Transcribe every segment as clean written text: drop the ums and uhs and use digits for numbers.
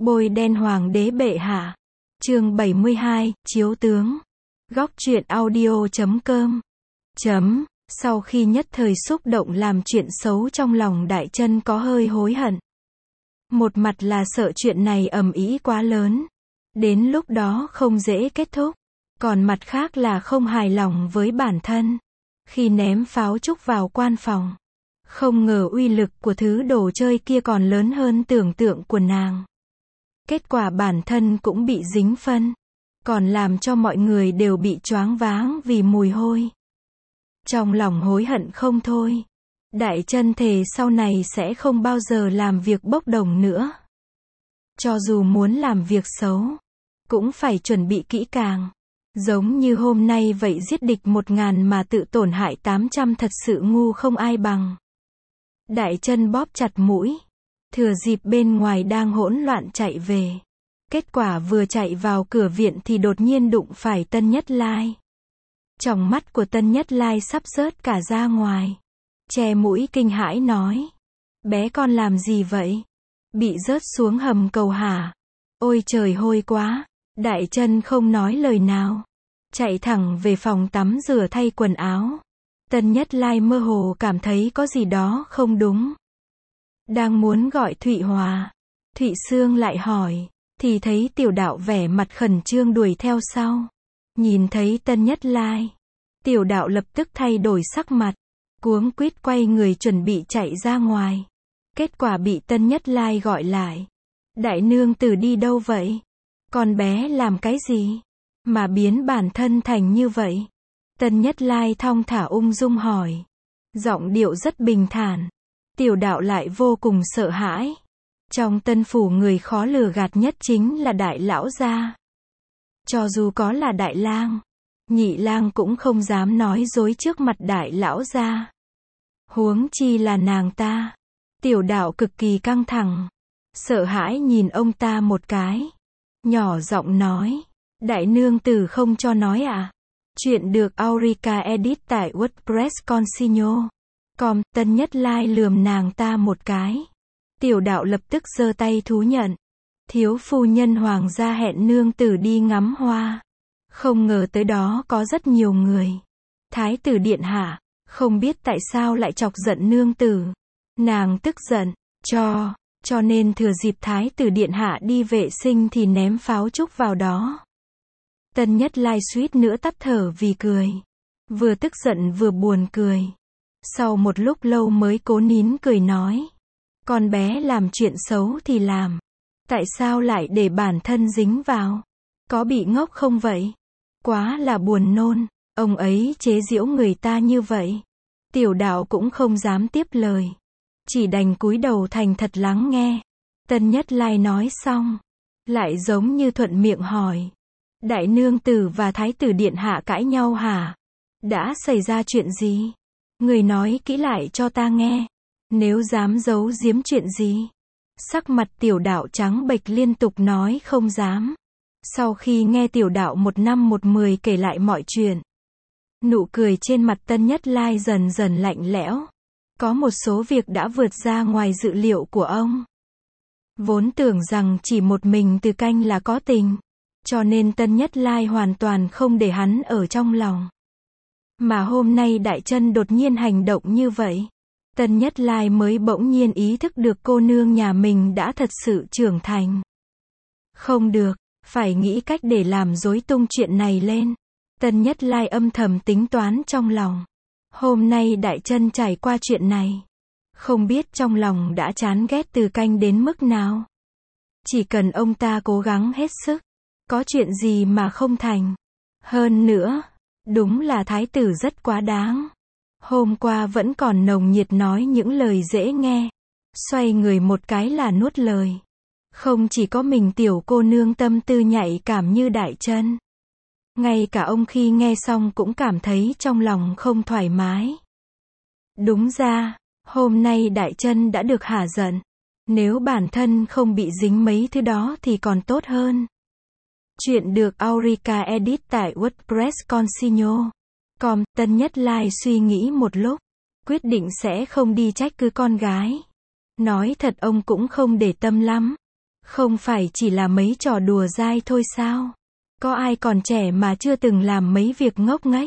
Bôi đen hoàng đế bệ hạ. Chương 72, chiếu tướng. Góc truyện audio.com. Sau khi nhất thời xúc động làm chuyện xấu trong lòng Đại Trân có hơi hối hận. Một mặt là sợ chuyện này ầm ĩ quá lớn, đến lúc đó không dễ kết thúc. Còn mặt khác là không hài lòng với bản thân. Khi ném pháo trúc vào quan phòng, không ngờ uy lực của thứ đồ chơi kia còn lớn hơn tưởng tượng của nàng. Kết quả bản thân cũng bị dính phân, còn làm cho mọi người đều bị choáng váng vì mùi hôi. Trong lòng hối hận không thôi. Đại Trân thề sau này sẽ không bao giờ làm việc bốc đồng nữa. Cho dù muốn làm việc xấu, cũng phải chuẩn bị kỹ càng. Giống như hôm nay vậy, giết địch 1000 mà tự tổn hại 800 thật sự ngu không ai bằng. Đại Trân bóp chặt mũi, thừa dịp bên ngoài đang hỗn loạn chạy về. Kết quả vừa chạy vào cửa viện thì đột nhiên đụng phải Tân Nhất Lai. Tròng mắt của Tân Nhất Lai sắp rớt cả ra ngoài. Che mũi kinh hãi nói: bé con làm gì vậy? Bị rớt xuống hầm cầu hả? Ôi trời, hôi quá! Đại Trân không nói lời nào, chạy thẳng về phòng tắm rửa thay quần áo. Tân Nhất Lai mơ hồ cảm thấy có gì đó không đúng. Đang muốn gọi Thụy Hòa, Thụy Sương lại hỏi, thì thấy Tiểu Đạo vẻ mặt khẩn trương đuổi theo sau. Nhìn thấy Tân Nhất Lai, Tiểu Đạo lập tức thay đổi sắc mặt, cuống quýt quay người chuẩn bị chạy ra ngoài. Kết quả bị Tân Nhất Lai gọi lại. Đại nương tử đi đâu vậy? Con bé làm cái gì mà biến bản thân thành như vậy? Tân Nhất Lai thong thả ung dung hỏi, giọng điệu rất bình thản. Tiểu Đạo lại vô cùng sợ hãi. Trong Tân phủ người khó lừa gạt nhất chính là Đại lão gia. Cho dù có là Đại lang, Nhị lang cũng không dám nói dối trước mặt Đại lão gia. Huống chi là nàng ta. Tiểu Đạo cực kỳ căng thẳng, sợ hãi nhìn ông ta một cái, nhỏ giọng nói, đại nương tử không cho nói à? Chuyện được Aurica edit tại WordPress Consigno.com. Tân Nhất Lai lườm nàng ta một cái. Tiểu Đạo lập tức giơ tay thú nhận. Thiếu phu nhân hoàng gia hẹn nương tử đi ngắm hoa. Không ngờ tới đó có rất nhiều người. Thái tử điện hạ, không biết tại sao lại chọc giận nương tử. Nàng tức giận, cho nên thừa dịp Thái tử điện hạ đi vệ sinh thì ném pháo trúc vào đó. Tân Nhất Lai suýt nữa tắt thở vì cười. Vừa tức giận vừa buồn cười. Sau một lúc lâu mới cố nín cười nói, con bé làm chuyện xấu thì làm, tại sao lại để bản thân dính vào? Có bị ngốc không vậy? Quá là buồn nôn. Ông ấy chế giễu người ta như vậy. Tiểu Đạo cũng không dám tiếp lời, chỉ đành cúi đầu thành thật lắng nghe. Tân Nhất Lai nói xong, lại giống như thuận miệng hỏi, đại nương tử và Thái tử điện hạ cãi nhau hả? Đã xảy ra chuyện gì? Người nói kỹ lại cho ta nghe. Nếu dám giấu giếm chuyện gì? Sắc mặt Tiểu Đạo trắng bệch liên tục nói không dám. Sau khi nghe Tiểu Đạo một năm một mười kể lại mọi chuyện, nụ cười trên mặt Tân Nhất Lai dần dần lạnh lẽo. Có một số việc đã vượt ra ngoài dự liệu của ông. Vốn tưởng rằng chỉ một mình Từ Canh là có tình, cho nên Tân Nhất Lai hoàn toàn không để hắn ở trong lòng. Mà hôm nay Đại Trân đột nhiên hành động như vậy, Tân Nhất Lai mới bỗng nhiên ý thức được cô nương nhà mình đã thật sự trưởng thành. Không được, phải nghĩ cách để làm rối tung chuyện này lên. Tân Nhất Lai âm thầm tính toán trong lòng. Hôm nay Đại Trân trải qua chuyện này, không biết trong lòng đã chán ghét Từ Canh đến mức nào. Chỉ cần ông ta cố gắng hết sức, có chuyện gì mà không thành. Hơn nữa, đúng là thái tử rất quá đáng. Hôm qua vẫn còn nồng nhiệt nói những lời dễ nghe, xoay người một cái là nuốt lời. Không chỉ có mình tiểu cô nương tâm tư nhạy cảm như Đại Trân, ngay cả ông khi nghe xong cũng cảm thấy trong lòng không thoải mái. Đúng ra, hôm nay Đại Trân đã được hả giận. Nếu bản thân không bị dính mấy thứ đó thì còn tốt hơn. Chuyện được Aurica edit tại WordPress Consigno.com. Tân Nhất Lai suy nghĩ một lúc, quyết định sẽ không đi trách cứ con gái. Nói thật ông cũng không để tâm lắm. Không phải chỉ là mấy trò đùa dai thôi sao? Có ai còn trẻ mà chưa từng làm mấy việc ngốc nghếch?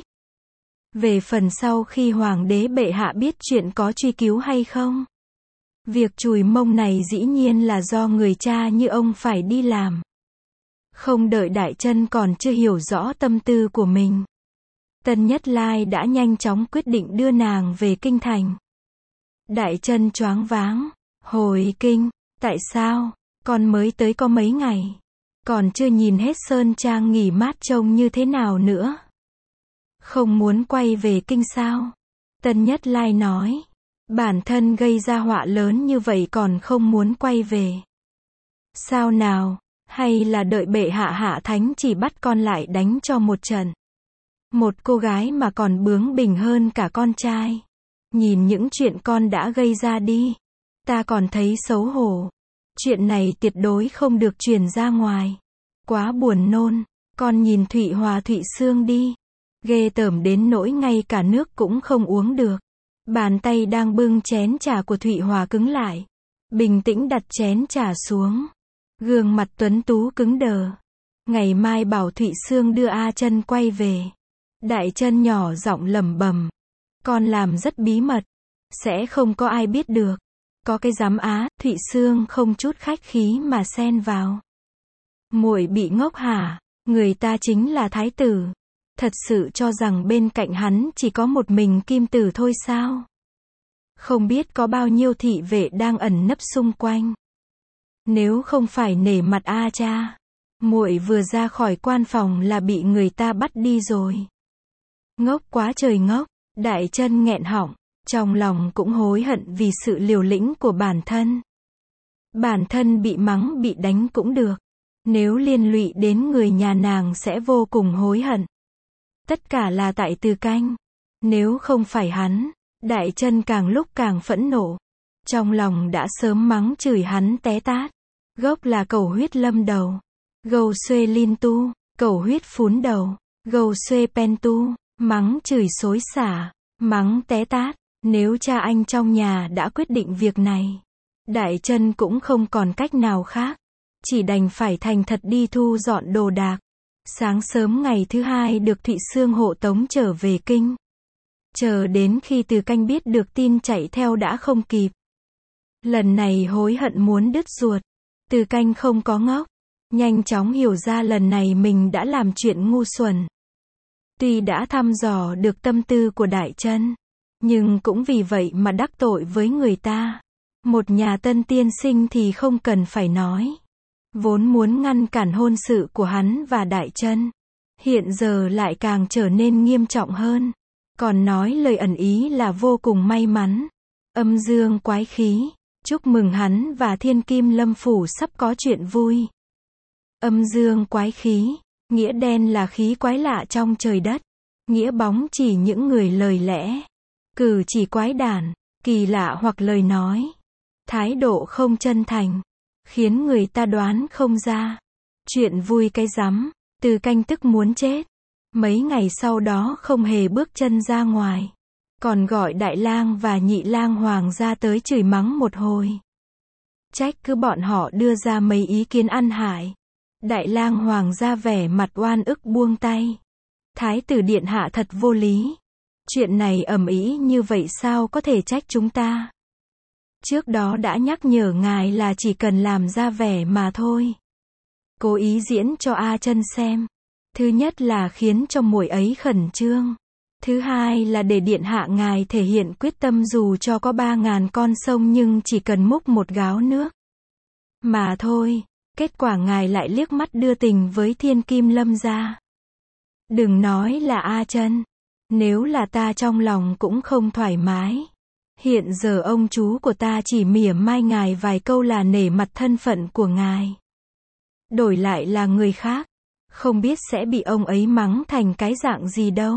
Về phần sau khi hoàng đế bệ hạ biết chuyện có truy cứu hay không? Việc chùi mông này dĩ nhiên là do người cha như ông phải đi làm. Không đợi Đại Trân còn chưa hiểu rõ tâm tư của mình, Tân Nhất Lai đã nhanh chóng quyết định đưa nàng về kinh thành. Đại Trân choáng váng. Hồi kinh? Tại sao? Con mới tới có mấy ngày. Còn chưa nhìn hết sơn trang nghỉ mát trông như thế nào nữa. Không muốn quay về kinh sao? Tân Nhất Lai nói. Bản thân gây ra họa lớn như vậy còn không muốn quay về. Sao nào? Hay là đợi bệ hạ hạ thánh chỉ bắt con lại đánh cho một trận? Một cô gái mà còn bướng bỉnh hơn cả con trai. Nhìn những chuyện con đã gây ra đi. Ta còn thấy xấu hổ. Chuyện này tuyệt đối không được truyền ra ngoài. Quá buồn nôn. Con nhìn Thụy Hòa Thụy Sương đi. Ghê tởm đến nỗi ngay cả nước cũng không uống được. Bàn tay đang bưng chén trà của Thụy Hòa cứng lại. Bình tĩnh đặt chén trà xuống. Gương mặt tuấn tú cứng đờ. Ngày mai bảo Thụy Sương đưa A Trân quay về. Đại Trân nhỏ giọng lẩm bẩm. Con làm rất bí mật. Sẽ không có ai biết được. Có cái dám á? Thụy Sương không chút khách khí mà xen vào. Muội bị ngốc hả? Người ta chính là thái tử. Thật sự cho rằng bên cạnh hắn chỉ có một mình kim tử thôi sao? Không biết có bao nhiêu thị vệ đang ẩn nấp xung quanh. Nếu không phải nể mặt A cha, muội vừa ra khỏi quan phòng là bị người ta bắt đi rồi. Ngốc quá trời ngốc. Đại Trân nghẹn họng, trong lòng cũng hối hận vì sự liều lĩnh của bản thân. Bản thân bị mắng bị đánh cũng được. Nếu liên lụy đến người nhà nàng sẽ vô cùng hối hận. Tất cả là tại Từ Canh. Nếu không phải hắn, Đại Trân càng lúc càng phẫn nộ. Trong lòng đã sớm mắng chửi hắn té tát. Gốc là cầu huyết lâm đầu. Gầu xuê linh tu, cầu huyết phún đầu. Gầu xuê pen tu, mắng chửi xối xả, mắng té tát. Nếu cha anh trong nhà đã quyết định việc này, Đại Trân cũng không còn cách nào khác. Chỉ đành phải thành thật đi thu dọn đồ đạc. Sáng sớm ngày thứ hai được Thụy Sương hộ tống trở về kinh. Chờ đến khi Từ Canh biết được tin chạy theo đã không kịp. Lần này hối hận muốn đứt ruột. Từ Canh không có ngốc. Nhanh chóng hiểu ra lần này mình đã làm chuyện ngu xuẩn. Tuy đã thăm dò được tâm tư của Đại Trân, nhưng cũng vì vậy mà đắc tội với người ta. Một nhà Tân tiên sinh thì không cần phải nói. Vốn muốn ngăn cản hôn sự của hắn và Đại Trân, hiện giờ lại càng trở nên nghiêm trọng hơn. Còn nói lời ẩn ý là vô cùng may mắn. Âm dương quái khí. Chúc mừng hắn và Thiên Kim Lâm Phủ sắp có chuyện vui. Âm dương quái khí. Nghĩa đen là khí quái lạ trong trời đất. Nghĩa bóng chỉ những người lời lẽ. Cử chỉ quái đản, kỳ lạ hoặc lời nói. Thái độ không chân thành. Khiến người ta đoán không ra. Chuyện vui cái rắm. Từ Canh tức muốn chết. Mấy ngày sau đó không hề bước chân ra ngoài. Còn gọi Đại Lang và Nhị Lang Hoàng ra tới chửi mắng một hồi. Trách cứ bọn họ đưa ra mấy ý kiến ăn hại. Đại Lang Hoàng ra vẻ mặt oan ức buông tay. Thái tử điện hạ thật vô lý. Chuyện này ầm ĩ như vậy sao có thể trách chúng ta? Trước đó đã nhắc nhở ngài là chỉ cần làm ra vẻ mà thôi. Cố ý diễn cho A Trân xem. Thứ nhất là khiến cho muội ấy khẩn trương. Thứ hai là để điện hạ ngài thể hiện quyết tâm dù cho có 3.000 con sông nhưng chỉ cần múc một gáo nước. Mà thôi, kết quả ngài lại liếc mắt đưa tình với Thiên Kim Lâm gia. Đừng nói là A Trân. Nếu là ta trong lòng cũng không thoải mái. Hiện giờ ông chú của ta chỉ mỉa mai ngài vài câu là nể mặt thân phận của ngài. Đổi lại là người khác, không biết sẽ bị ông ấy mắng thành cái dạng gì đâu.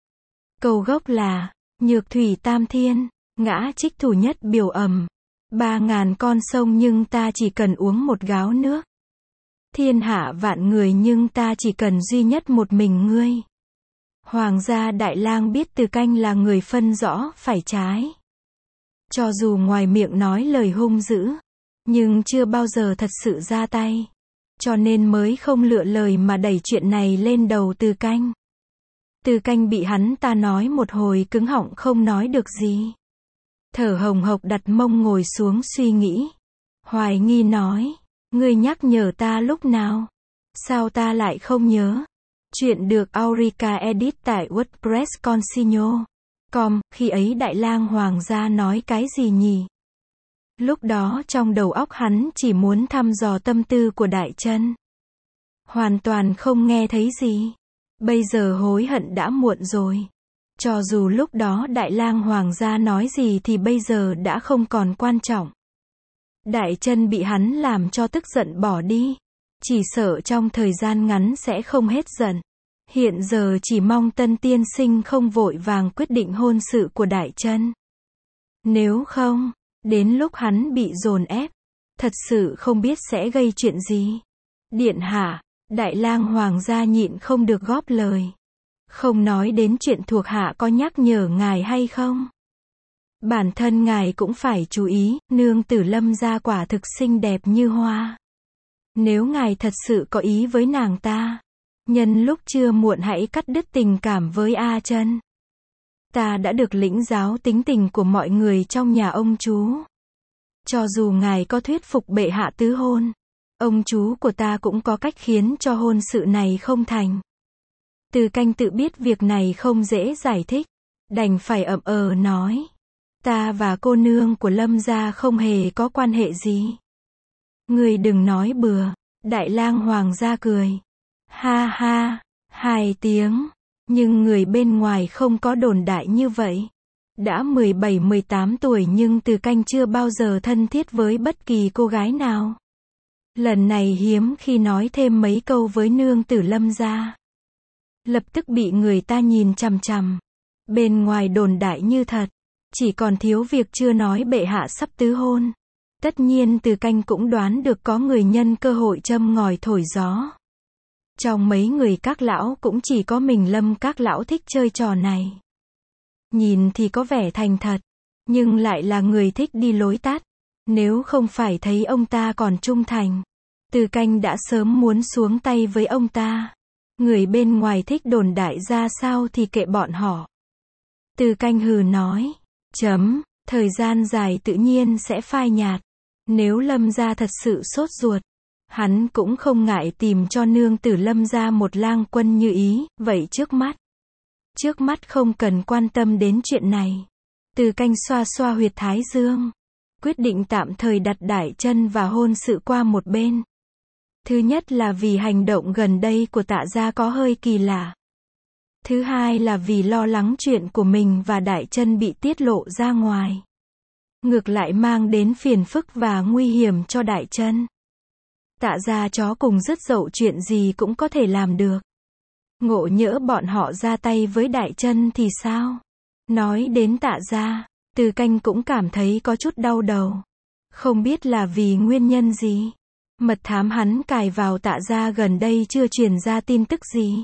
Câu gốc là, nhược thủy tam thiên, ngã trích thủ nhất biểu ầm. 3.000 con sông nhưng ta chỉ cần uống một gáo nước. Thiên hạ vạn người nhưng ta chỉ cần duy nhất một mình ngươi. Hoàng gia Đại Lang biết Từ Canh là người phân rõ phải trái. Cho dù ngoài miệng nói lời hung dữ, nhưng chưa bao giờ thật sự ra tay. Cho nên mới không lựa lời mà đẩy chuyện này lên đầu Từ Canh. Từ Canh bị hắn ta nói một hồi cứng họng không nói được gì. Thở hồng hộc đặt mông ngồi xuống suy nghĩ. Hoài nghi nói, ngươi nhắc nhở ta lúc nào? Sao ta lại không nhớ? Chuyện được Aurica edit tại WordPress Consigno.com, khi ấy Đại Lang Hoàng gia nói cái gì nhỉ? Lúc đó trong đầu óc hắn chỉ muốn thăm dò tâm tư của Đại Chân. Hoàn toàn không nghe thấy gì. Bây giờ hối hận đã muộn rồi. Cho dù lúc đó Đại Lang Hoàng gia nói gì thì bây giờ đã không còn quan trọng. Đại Chân bị hắn làm cho tức giận bỏ đi. Chỉ sợ trong thời gian ngắn sẽ không hết giận. Hiện giờ chỉ mong Tân tiên sinh không vội vàng quyết định hôn sự của Đại Chân. Nếu không, đến lúc hắn bị dồn ép, thật sự không biết sẽ gây chuyện gì. Điện hạ, Đại Lang Hoàng gia nhịn không được góp lời. Không nói đến chuyện thuộc hạ có nhắc nhở ngài hay không? Bản thân ngài cũng phải chú ý, nương tử Lâm gia quả thực xinh đẹp như hoa. Nếu ngài thật sự có ý với nàng ta, nhân lúc chưa muộn hãy cắt đứt tình cảm với A Chân. Ta đã được lĩnh giáo tính tình của mọi người trong nhà ông chú. Cho dù ngài có thuyết phục bệ hạ tứ hôn, ông chú của ta cũng có cách khiến cho hôn sự này không thành. Từ Canh tự biết việc này không dễ giải thích, đành phải ậm nói. Ta và cô nương của Lâm gia không hề có quan hệ gì. Người đừng nói bừa. Đại Lang Hoàng gia cười. Ha ha, 2 tiếng. Nhưng người bên ngoài không có đồn đại như vậy. Đã 17-18 tuổi nhưng Từ Canh chưa bao giờ thân thiết với bất kỳ cô gái nào. Lần này hiếm khi nói thêm mấy câu với nương tử Lâm gia. Lập tức bị người ta nhìn chằm chằm. Bên ngoài đồn đại như thật. Chỉ còn thiếu việc chưa nói bệ hạ sắp tứ hôn. Tất nhiên Từ Canh cũng đoán được có người nhân cơ hội châm ngòi thổi gió. Trong mấy người các lão cũng chỉ có mình Lâm các lão thích chơi trò này. Nhìn thì có vẻ thành thật, nhưng lại là người thích đi lối tắt. Nếu không phải thấy ông ta còn trung thành, Từ Canh đã sớm muốn xuống tay với ông ta. Người bên ngoài thích đồn đại ra sao thì kệ bọn họ. Từ Canh hừ nói, thời gian dài tự nhiên sẽ phai nhạt. Nếu Lâm gia thật sự sốt ruột, hắn cũng không ngại tìm cho nương tử Lâm gia một lang quân như ý, vậy trước mắt không cần quan tâm đến chuyện này. Từ Canh xoa xoa huyệt thái dương, quyết định tạm thời đặt Đại Chân và hôn sự qua một bên. Thứ nhất là vì hành động gần đây của Tạ gia có hơi kỳ lạ. Thứ hai là vì lo lắng chuyện của mình và Đại Chân bị tiết lộ ra ngoài. Ngược lại mang đến phiền phức và nguy hiểm cho Đại Chân. Tạ gia chó cùng rất dậu chuyện gì cũng có thể làm được. Ngộ nhỡ bọn họ ra tay với Đại Chân thì sao? Nói đến Tạ gia, Từ Canh cũng cảm thấy có chút đau đầu. Không biết là vì nguyên nhân gì. Mật thám hắn cài vào Tạ gia gần đây chưa truyền ra tin tức gì.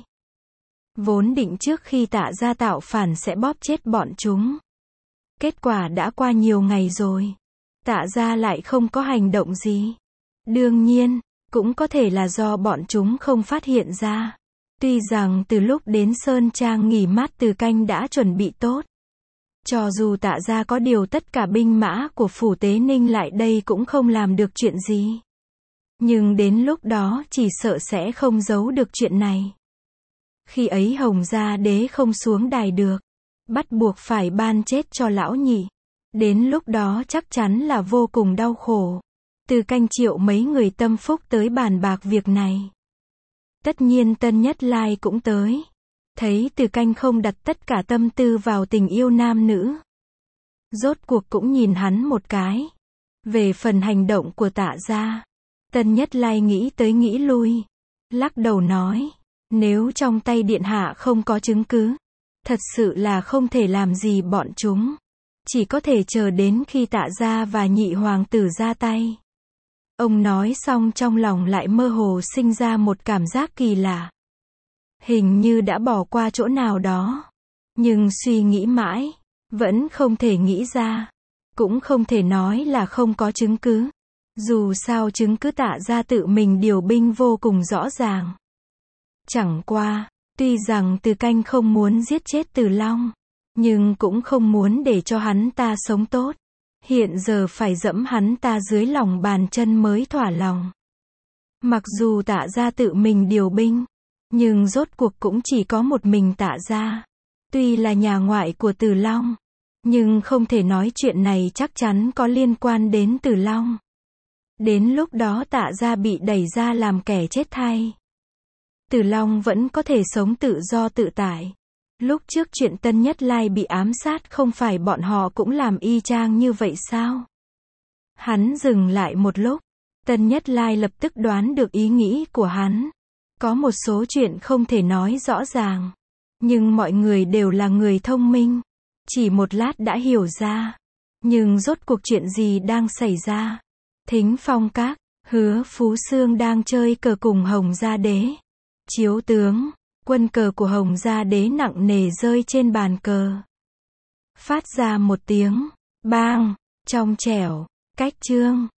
Vốn định trước khi Tạ gia tạo phản sẽ bóp chết bọn chúng. Kết quả đã qua nhiều ngày rồi. Tạ gia lại không có hành động gì. Đương nhiên, cũng có thể là do bọn chúng không phát hiện ra. Tuy rằng từ lúc đến Sơn Trang nghỉ mát Từ Canh đã chuẩn bị tốt. Cho dù Tạ gia có điều tất cả binh mã của phủ Tế Ninh lại đây cũng không làm được chuyện gì. Nhưng đến lúc đó chỉ sợ sẽ không giấu được chuyện này. Khi ấy Hồng gia đế không xuống đài được. Bắt buộc phải ban chết cho lão nhị. Đến lúc đó chắc chắn là vô cùng đau khổ. Từ Canh triệu mấy người tâm phúc tới bàn bạc việc này. Tất nhiên Tân Nhất Lai cũng tới. Thấy Từ Canh không đặt tất cả tâm tư vào tình yêu nam nữ. Rốt cuộc cũng nhìn hắn một cái. Về phần hành động của Tạ gia, Tân Nhất Lai nghĩ tới nghĩ lui. Lắc đầu nói, nếu trong tay điện hạ không có chứng cứ, thật sự là không thể làm gì bọn chúng. Chỉ có thể chờ đến khi Tạ gia và nhị hoàng tử ra tay. Ông nói xong trong lòng lại mơ hồ sinh ra một cảm giác kỳ lạ. Hình như đã bỏ qua chỗ nào đó. Nhưng suy nghĩ mãi, vẫn không thể nghĩ ra. Cũng không thể nói là không có chứng cứ. Dù sao chứng cứ Tạ Gia tự mình điều binh vô cùng rõ ràng. Chẳng qua, tuy rằng Từ Canh không muốn giết chết Từ Long, nhưng cũng không muốn để cho hắn ta sống tốt. Hiện giờ phải dẫm hắn ta dưới lòng bàn chân mới thỏa lòng. Mặc dù Tạ Gia tự mình điều binh, nhưng rốt cuộc cũng chỉ có một mình Tạ Gia. Tuy là nhà ngoại của Từ Long, nhưng không thể nói chuyện này chắc chắn có liên quan đến Từ Long. Đến lúc đó Tạ Gia bị đẩy ra làm kẻ chết thay. Từ Long vẫn có thể sống tự do tự tại. Lúc trước chuyện Tân Nhất Lai bị ám sát không phải bọn họ cũng làm y chang như vậy sao? Hắn dừng lại một lúc. Tân Nhất Lai lập tức đoán được ý nghĩ của hắn. Có một số chuyện không thể nói rõ ràng. Nhưng mọi người đều là người thông minh. Chỉ một lát đã hiểu ra. Nhưng rốt cuộc chuyện gì đang xảy ra? Thính Phong Các, Hứa Phú Xương đang chơi cờ cùng Hồng Gia Đế. Chiếu tướng, quân cờ của Hồng Gia Đế nặng nề rơi trên bàn cờ. Phát ra một tiếng bang, trong trẻo, cách chương.